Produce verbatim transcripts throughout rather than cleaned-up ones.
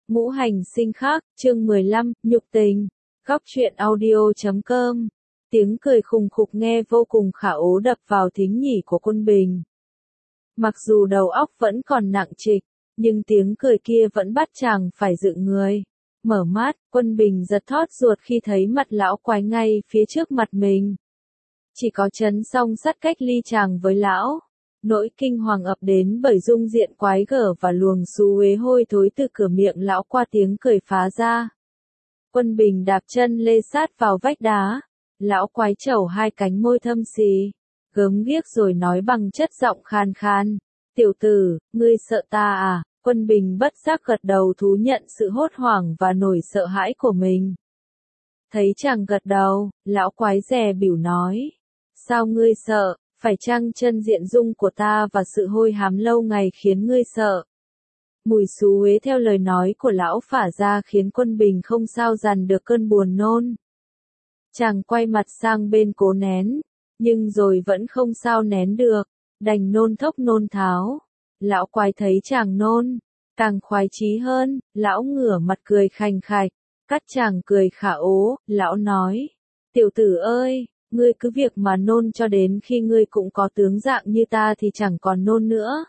Ngũ hành sinh khắc, chương mười lăm, nhục tình. Góc truyện audio chấm com. Tiếng cười khùng khục nghe vô cùng khả ố đập vào thính nhỉ của Quân Bình. Mặc dù đầu óc vẫn còn nặng trịch, nhưng tiếng cười kia vẫn bắt chàng phải dựng người. Mở mắt, Quân Bình giật thót ruột khi thấy mặt lão quái ngay phía trước mặt mình. Chỉ có chấn song sắt cách ly chàng với lão. Nỗi kinh hoàng ập đến bởi dung diện quái gở và luồng xú uế hôi thối từ cửa miệng lão qua tiếng cười phá ra. Quân Bình đạp chân lê sát vào vách đá. Lão quái trẩu hai cánh môi thâm xì, gớm ghiếc rồi nói bằng chất giọng khan khan. Tiểu tử, ngươi sợ ta à? Quân Bình bất giác gật đầu thú nhận sự hốt hoảng và nỗi sợ hãi của mình. Thấy chàng gật đầu, lão quái dè bỉu nói. Sao ngươi sợ? Phải chăng chân diện dung của ta và sự hôi hám lâu ngày khiến ngươi sợ? Mùi xú uế theo lời nói của lão phả ra khiến Quân Bình không sao dằn được cơn buồn nôn. Chàng quay mặt sang bên cố nén, nhưng rồi vẫn không sao nén được, đành nôn thốc nôn tháo. Lão quái thấy chàng nôn, càng khoái chí hơn, lão ngửa mặt cười khành khạch, cắt chàng cười khả ố, lão nói. Tiểu tử ơi! Ngươi cứ việc mà nôn cho đến khi ngươi cũng có tướng dạng như ta thì chẳng còn nôn nữa.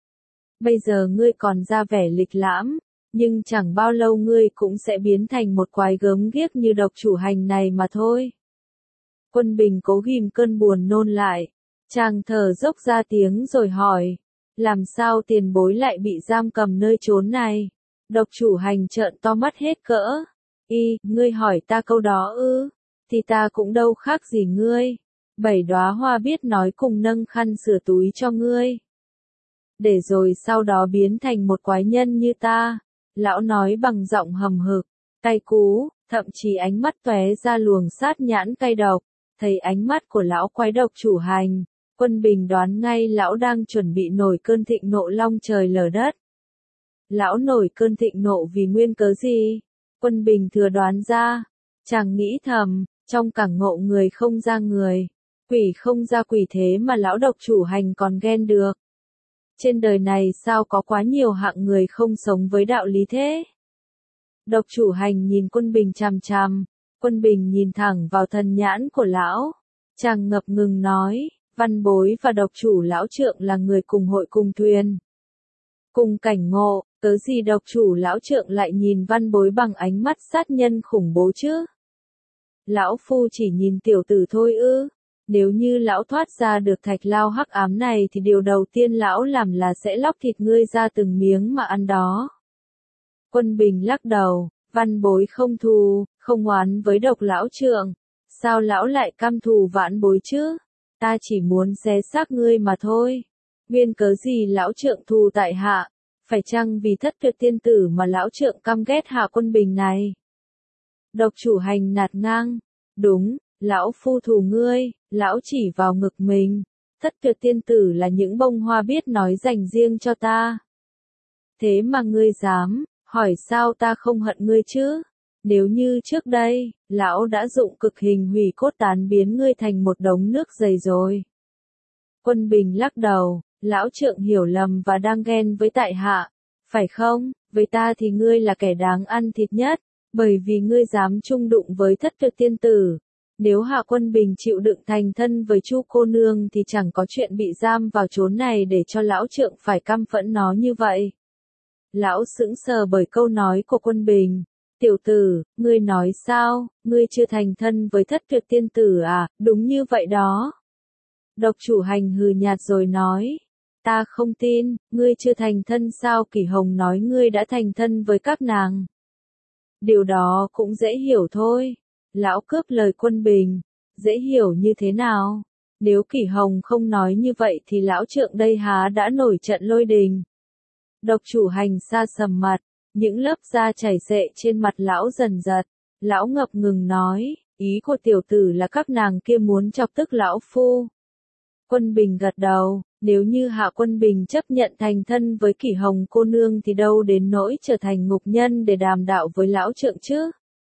Bây giờ ngươi còn ra vẻ lịch lãm, nhưng chẳng bao lâu ngươi cũng sẽ biến thành một quái gớm ghiếc như độc chủ hành này mà thôi. Quân Bình cố ghim cơn buồn nôn lại, chàng thở dốc ra tiếng rồi hỏi, làm sao tiền bối lại bị giam cầm nơi chốn này? Độc chủ hành trợn to mắt hết cỡ. Y, ngươi hỏi ta câu đó ư? Thì ta cũng đâu khác gì ngươi. Bảy đóa hoa biết nói cùng nâng khăn sửa túi cho ngươi. Để rồi sau đó biến thành một quái nhân như ta. Lão nói bằng giọng hầm hực, cay cú, thậm chí ánh mắt tóe ra luồng sát nhãn cay độc. Thấy ánh mắt của lão quái độc chủ hành, Quân Bình đoán ngay lão đang chuẩn bị nổi cơn thịnh nộ long trời lở đất. Lão nổi cơn thịnh nộ vì nguyên cớ gì? Quân Bình thừa đoán ra. Chàng nghĩ thầm, trong cảng ngộ người không ra người, quỷ không ra quỷ thế mà lão độc chủ hành còn ghen được. Trên đời này sao có quá nhiều hạng người không sống với đạo lý thế? Độc chủ hành nhìn Quân Bình chằm chằm, Quân Bình nhìn thẳng vào thần nhãn của lão. Chàng ngập ngừng nói, văn bối và độc chủ lão trượng là người cùng hội cùng thuyền. Cùng cảnh ngộ, cớ gì độc chủ lão trượng lại nhìn văn bối bằng ánh mắt sát nhân khủng bố chứ? Lão phu chỉ nhìn tiểu tử thôi ư? Nếu như lão thoát ra được thạch lao hắc ám này thì điều đầu tiên lão làm là sẽ lóc thịt ngươi ra từng miếng mà ăn đó. Quân Bình lắc đầu, văn bối không thù, không oán với độc lão trượng. Sao lão lại căm thù vãn bối chứ? Ta chỉ muốn xé xác ngươi mà thôi. Nguyên cớ gì lão trượng thù tại hạ? Phải chăng vì thất tuyệt tiên tử mà lão trượng căm ghét hạ Quân Bình này? Độc chủ hành nạt ngang. Đúng, lão phu thù ngươi, lão chỉ vào ngực mình. Thất tuyệt tiên tử là những bông hoa biết nói dành riêng cho ta. Thế mà ngươi dám, hỏi sao ta không hận ngươi chứ? Nếu như trước đây, lão đã dụng cực hình hủy cốt tán biến ngươi thành một đống nước dày rồi. Quân Bình lắc đầu, lão trượng hiểu lầm và đang ghen với tại hạ, phải không? Với ta thì ngươi là kẻ đáng ăn thịt nhất. Bởi vì ngươi dám chung đụng với thất tuyệt tiên tử. Nếu hạ Quân Bình chịu đựng thành thân với Chu cô nương thì chẳng có chuyện bị giam vào chốn này để cho lão trượng phải căm phẫn nó như vậy. Lão sững sờ bởi câu nói của Quân Bình. Tiểu tử, ngươi nói sao? Ngươi chưa thành thân với thất tuyệt tiên tử à? Đúng như vậy đó. Độc chủ hành hừ nhạt rồi nói. Ta không tin, ngươi chưa thành thân sao? Kỷ Hồng nói ngươi đã thành thân với các nàng. Điều đó cũng dễ hiểu thôi. Lão cướp lời Quân Bình. Dễ hiểu như thế nào? Nếu Kỷ Hồng không nói như vậy thì lão trượng đây há đã nổi trận lôi đình. Độc chủ hành sa sầm mặt. Những lớp da chảy xệ trên mặt lão dần giật. Lão ngập ngừng nói. Ý của tiểu tử là các nàng kia muốn chọc tức lão phu. Quân Bình gật đầu. Nếu như hạ Quân Bình chấp nhận thành thân với Kỷ Hồng cô nương thì đâu đến nỗi trở thành ngục nhân để đàm đạo với lão trượng chứ.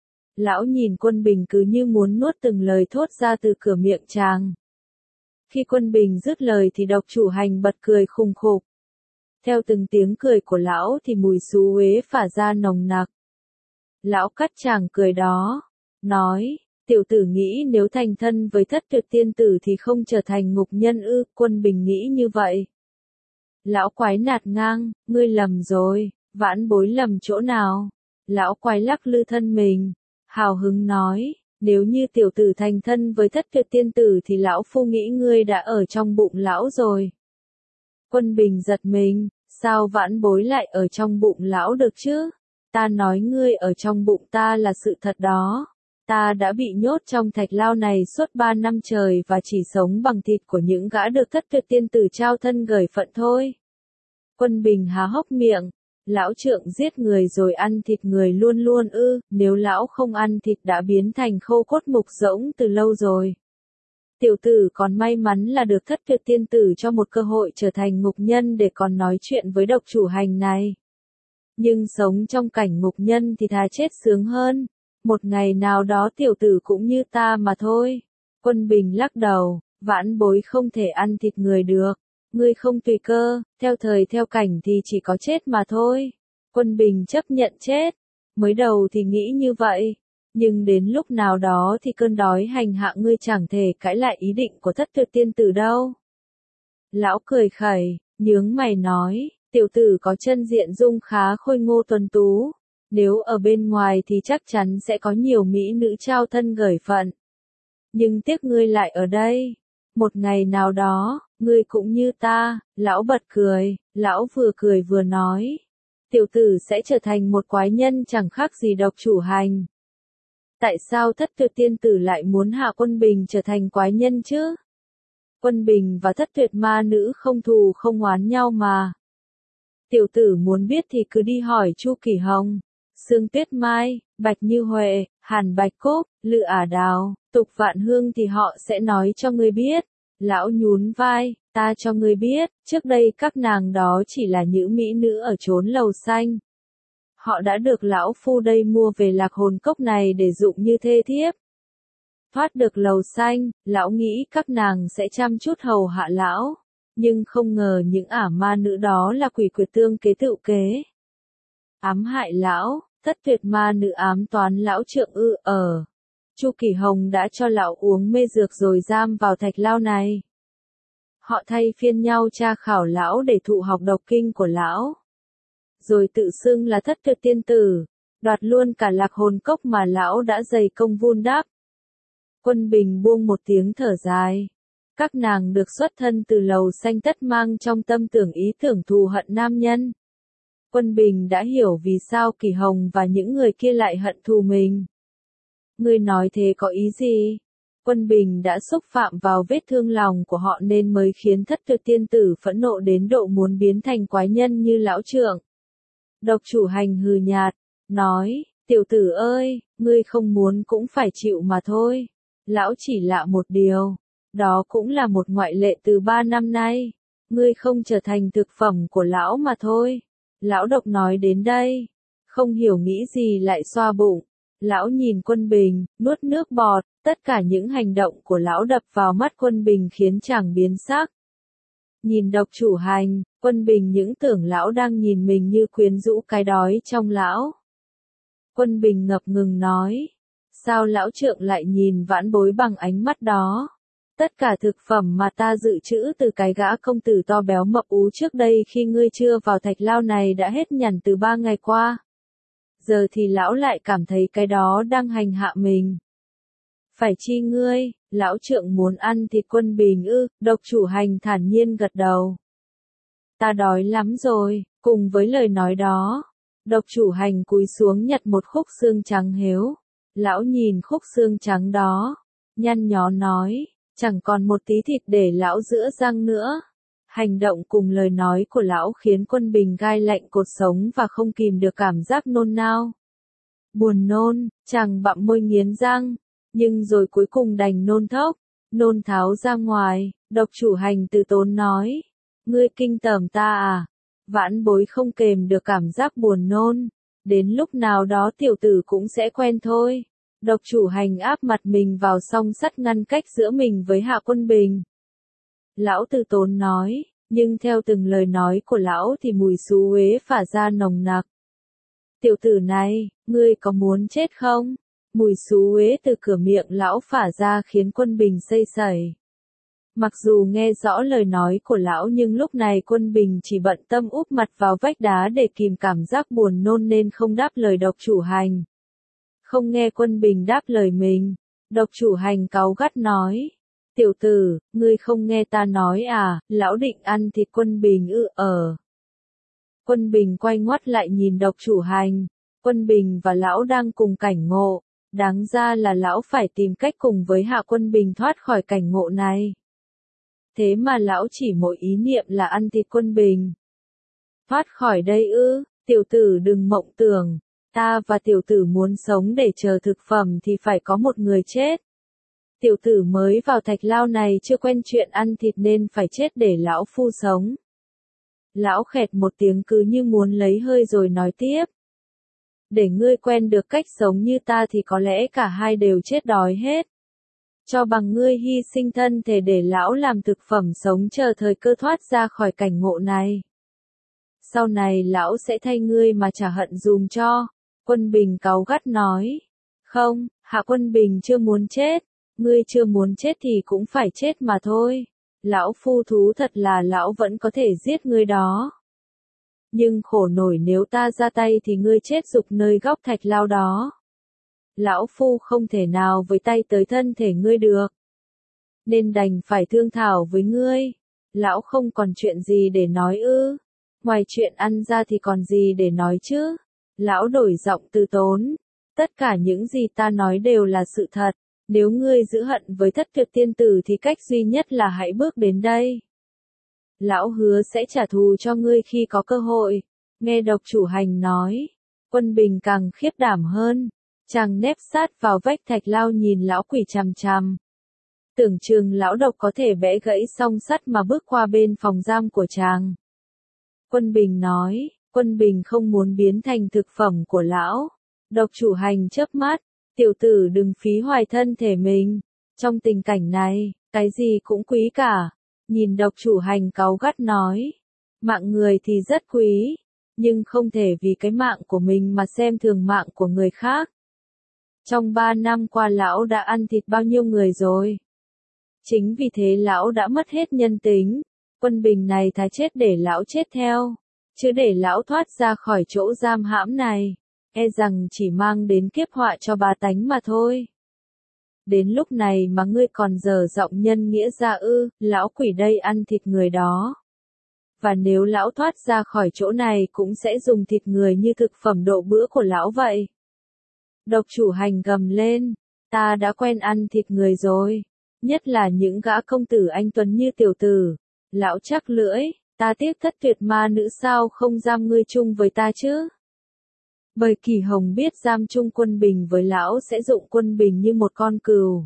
Lão nhìn Quân Bình cứ như muốn nuốt từng lời thốt ra từ cửa miệng chàng. Khi Quân Bình dứt lời thì độc chủ hành bật cười khùng khục. Theo từng tiếng cười của lão thì mùi xú uế phả ra nồng nặc. Lão cắt chàng cười đó, nói, tiểu tử nghĩ nếu thành thân với Thất Tuyệt tiên tử thì không trở thành ngục nhân ư? Quân Bình nghĩ như vậy. Lão quái nạt ngang, ngươi lầm rồi, vãn bối lầm chỗ nào? Lão quái lắc lư thân mình, hào hứng nói, nếu như tiểu tử thành thân với Thất Tuyệt tiên tử thì lão phu nghĩ ngươi đã ở trong bụng lão rồi. Quân Bình giật mình, sao vãn bối lại ở trong bụng lão được chứ? Ta nói ngươi ở trong bụng ta là sự thật đó. Ta đã bị nhốt trong thạch lao này suốt ba năm trời và chỉ sống bằng thịt của những gã được Thất Tuyệt tiên tử trao thân gởi phận thôi. Quân Bình há hốc miệng, lão trượng giết người rồi ăn thịt người luôn luôn ư? Nếu lão không ăn thịt đã biến thành khô cốt mục rỗng từ lâu rồi. Tiểu tử còn may mắn là được Thất Tuyệt tiên tử cho một cơ hội trở thành ngục nhân để còn nói chuyện với độc chủ hành này. Nhưng sống trong cảnh ngục nhân thì thà chết sướng hơn. Một ngày nào đó tiểu tử cũng như ta mà thôi. Quân Bình lắc đầu, vãn bối không thể ăn thịt người được. Ngươi không tùy cơ, theo thời theo cảnh thì chỉ có chết mà thôi. Quân Bình chấp nhận chết. Mới đầu thì nghĩ như vậy. Nhưng đến lúc nào đó thì cơn đói hành hạ ngươi chẳng thể cãi lại ý định của Thất Tuyệt tiên tử đâu. Lão cười khẩy, nhướng mày nói, tiểu tử có chân diện dung khá khôi ngô tuấn tú. Nếu ở bên ngoài thì chắc chắn sẽ có nhiều mỹ nữ trao thân gởi phận. Nhưng tiếc ngươi lại ở đây. Một ngày nào đó, ngươi cũng như ta. Lão bật cười, lão vừa cười vừa nói. Tiểu tử sẽ trở thành một quái nhân chẳng khác gì độc chủ hành. Tại sao Thất Tuyệt tiên tử lại muốn hạ Quân Bình trở thành quái nhân chứ? Quân Bình và Thất Tuyệt ma nữ không thù không oán nhau mà. Tiểu tử muốn biết thì cứ đi hỏi Chu Kỳ Hồng, Sương Tuyết Mai, Bạch Như Huệ, Hàn Bạch Cúc, Lự Ả Đào, Tục Vạn Hương thì họ sẽ nói cho ngươi biết. Lão nhún vai, ta cho ngươi biết, trước đây các nàng đó chỉ là những mỹ nữ ở chốn lầu xanh. Họ đã được lão phu đây mua về Lạc Hồn Cốc này để dụng như thê thiếp. Thoát được lầu xanh, lão nghĩ các nàng sẽ chăm chút hầu hạ lão. Nhưng không ngờ những ả ma nữ đó là quỷ quyệt tương kế tựu kế. Ám hại lão, Thất Tuyệt ma nữ ám toán lão trượng ư? Ở. Chu Kỳ Hồng đã cho lão uống mê dược rồi giam vào thạch lao này. Họ thay phiên nhau tra khảo lão để thụ học độc kinh của lão. Rồi tự xưng là Thất Tuyệt tiên tử, đoạt luôn cả Lạc Hồn Cốc mà lão đã dày công vun đắp. Quân Bình buông một tiếng thở dài. Các nàng được xuất thân từ lầu xanh tất mang trong tâm tưởng ý tưởng thù hận nam nhân. Quân Bình đã hiểu vì sao Kỳ Hồng và những người kia lại hận thù mình. Ngươi nói thế có ý gì? Quân Bình đã xúc phạm vào vết thương lòng của họ nên mới khiến Thất Tuyệt tiên tử phẫn nộ đến độ muốn biến thành quái nhân như lão trượng. Độc chủ hành hừ nhạt, nói, tiểu tử ơi, ngươi không muốn cũng phải chịu mà thôi. Lão chỉ lạ một điều, đó cũng là một ngoại lệ từ ba năm nay. Ngươi không trở thành thực phẩm của lão mà thôi. Lão độc nói đến đây, không hiểu nghĩ gì lại xoa bụng. Lão nhìn Quân Bình, nuốt nước bọt, tất cả những hành động của lão đập vào mắt Quân Bình khiến chàng biến sắc. Nhìn độc chủ hành, Quân Bình những tưởng lão đang nhìn mình như quyến rũ cái đói trong lão. Quân Bình ngập ngừng nói, sao lão trượng lại nhìn vãn bối bằng ánh mắt đó? Tất cả thực phẩm mà ta dự trữ từ cái gã công tử to béo mập ú trước đây khi ngươi chưa vào thạch lao này đã hết nhằn từ ba ngày qua. Giờ thì lão lại cảm thấy cái đó đang hành hạ mình. Phải chi ngươi, lão trượng muốn ăn thịt Quân Bình ư? Độc chủ hành thản nhiên gật đầu. Ta đói lắm rồi. Cùng với lời nói đó, độc chủ hành cúi xuống nhặt một khúc xương trắng héo. Lão nhìn khúc xương trắng đó, nhăn nhó nói, chẳng còn một tí thịt để lão giữa răng nữa. Hành động cùng lời nói của lão khiến Quân Bình gai lạnh cột sống và không kìm được cảm giác nôn nao. Buồn nôn, chàng bặm môi nghiến răng, nhưng rồi cuối cùng đành nôn thốc, nôn tháo ra ngoài. Độc chủ hành từ tốn nói, ngươi kinh tởm ta à? Vãn bối không kềm được cảm giác buồn nôn, đến lúc nào đó tiểu tử cũng sẽ quen thôi. Độc chủ hành áp mặt mình vào song sắt ngăn cách giữa mình với Hạ Quân Bình. Lão từ tốn nói, Nhưng theo từng lời nói của lão thì mùi xú uế phả ra nồng nặc. Tiểu tử này, ngươi có muốn chết không? Mùi xú uế từ cửa miệng lão phả ra khiến Quân Bình xây sẩy. Mặc dù nghe rõ lời nói của lão nhưng lúc này Quân Bình chỉ bận tâm úp mặt vào vách đá để kìm cảm giác buồn nôn nên không đáp lời độc chủ hành. Không nghe Quân Bình đáp lời mình, độc chủ hành cáu gắt nói. Tiểu tử, ngươi không nghe ta nói à, lão định ăn thịt Quân Bình ư ở. Quân Bình quay ngoắt lại nhìn độc chủ hành. Quân Bình và lão đang cùng cảnh ngộ. Đáng ra là lão phải tìm cách cùng với Hạ Quân Bình thoát khỏi cảnh ngộ này. Thế mà lão chỉ mỗi ý niệm là ăn thịt Quân Bình. Thoát khỏi đây ư, tiểu tử đừng mộng tưởng. Ta và tiểu tử muốn sống để chờ thực phẩm thì phải có một người chết. Tiểu tử mới vào thạch lao này chưa quen chuyện ăn thịt nên phải chết để lão phu sống. Lão khẹt một tiếng cứ như muốn lấy hơi rồi nói tiếp. Để ngươi quen được cách sống như ta thì có lẽ cả hai đều chết đói hết. Cho bằng ngươi hy sinh thân thể để lão làm thực phẩm sống chờ thời cơ thoát ra khỏi cảnh ngộ này. Sau này lão sẽ thay ngươi mà trả hận dùm cho. Quân Bình cáu gắt nói. Không, Hạ Quân Bình chưa muốn chết. Ngươi chưa muốn chết thì cũng phải chết mà thôi. Lão phu thú thật là lão vẫn có thể giết ngươi đó. Nhưng khổ nổi nếu ta ra tay thì ngươi chết rục nơi góc thạch lao đó. Lão phu không thể nào với tay tới thân thể ngươi được. Nên đành phải thương thảo với ngươi. Lão không còn chuyện gì để nói ư. Ngoài chuyện ăn ra thì còn gì để nói chứ. Lão đổi giọng từ tốn. Tất cả những gì ta nói đều là sự thật. Nếu ngươi giữ hận với Thất Tuyệt tiên tử thì cách duy nhất là hãy bước đến đây. Lão hứa sẽ trả thù cho ngươi khi có cơ hội. Nghe độc chủ hành nói. Quân Bình càng khiếp đảm hơn. Chàng nép sát vào vách thạch lao nhìn lão quỷ chằm chằm. Tưởng chừng lão độc có thể bẽ gãy song sắt mà bước qua bên phòng giam của chàng. Quân Bình nói. Quân Bình không muốn biến thành thực phẩm của lão. Độc chủ hành chớp mắt. Tiểu tử đừng phí hoài thân thể mình. Trong tình cảnh này, cái gì cũng quý cả. Nhìn độc chủ hành cáu gắt nói. Mạng người thì rất quý. Nhưng không thể vì cái mạng của mình mà xem thường mạng của người khác. Trong ba năm qua lão đã ăn thịt bao nhiêu người rồi. Chính vì thế lão đã mất hết nhân tính. Quân Bình này thà chết để lão chết theo. Chứ để lão thoát ra khỏi chỗ giam hãm này. E rằng chỉ mang đến kiếp họa cho bá tánh mà thôi. Đến lúc này mà ngươi còn dở giọng nhân nghĩa ra ư, lão quỷ đây ăn thịt người đó. Và nếu lão thoát ra khỏi chỗ này cũng sẽ dùng thịt người như thực phẩm độ bữa của lão vậy. Độc chủ hành gầm lên, ta đã quen ăn thịt người rồi, nhất là những gã công tử anh tuấn như tiểu tử. Lão chắc lưỡi, ta tiếc Thất Tuyệt ma nữ sao không giam ngươi chung với ta chứ. Bởi Kỳ Hồng biết giam chung Quân Bình với lão sẽ dụng Quân Bình như một con cừu.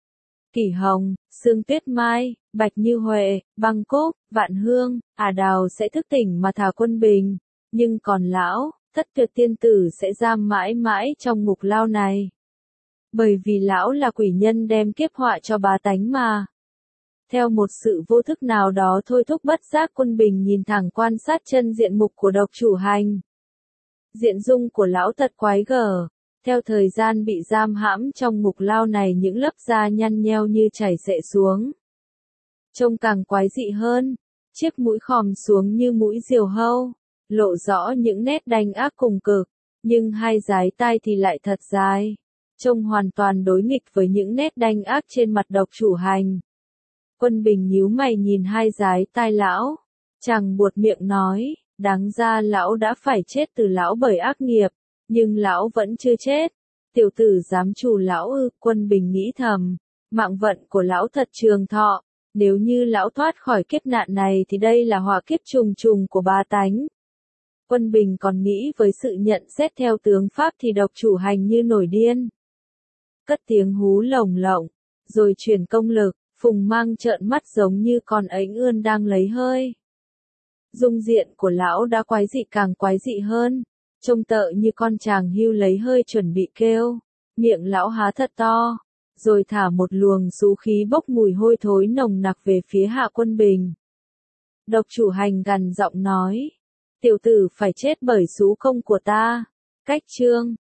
Kỳ Hồng, Sương Tuyết Mai, Bạch Như Huệ, Băng Cốc, Vạn Hương, Ả Đào sẽ thức tỉnh mà thả Quân Bình, nhưng còn lão, Thất Tuyệt tiên tử sẽ giam mãi mãi trong ngục lao này. Bởi vì lão là quỷ nhân đem kiếp họa cho bá tánh mà. Theo một sự vô thức nào đó thôi thúc bất giác Quân Bình nhìn thẳng quan sát chân diện mục của độc chủ hành. Diện dung của lão thật quái gở. Theo thời gian bị giam hãm trong ngục lao này những lớp da nhăn nheo như chảy xệ xuống. Trông càng quái dị hơn. Chiếc mũi khòm xuống như mũi diều hâu. Lộ rõ những nét đanh ác cùng cực. Nhưng hai dái tai thì lại thật dài. Trông hoàn toàn đối nghịch với những nét đanh ác trên mặt độc chủ hành. Quân Bình nhíu mày nhìn hai dái tai lão. Chàng buột miệng nói. Đáng ra lão đã phải chết từ lão bởi ác nghiệp. Nhưng lão vẫn chưa chết. Tiểu tử dám trù lão ư, Quân Bình nghĩ thầm. Mạng vận của lão thật trường thọ. Nếu như lão thoát khỏi kiếp nạn này thì đây là họa kiếp trùng trùng của bá tánh. Quân Bình còn nghĩ với sự nhận xét theo tướng Pháp thì độc chủ hành như nổi điên. Cất tiếng hú lồng lộng, rồi chuyển công lực, Phùng Mang trợn mắt giống như con ánh ươn đang lấy hơi. Dung diện của lão đã quái dị càng quái dị hơn. Trông tợ như con chàng hưu lấy hơi chuẩn bị kêu. Miệng lão há thật to. Rồi thả một luồng xú khí bốc mùi hôi thối nồng nặc về phía Hạ Quân Bình. Độc chủ hành gằn giọng nói. Tiểu tử phải chết bởi xú công của ta. Cách chương.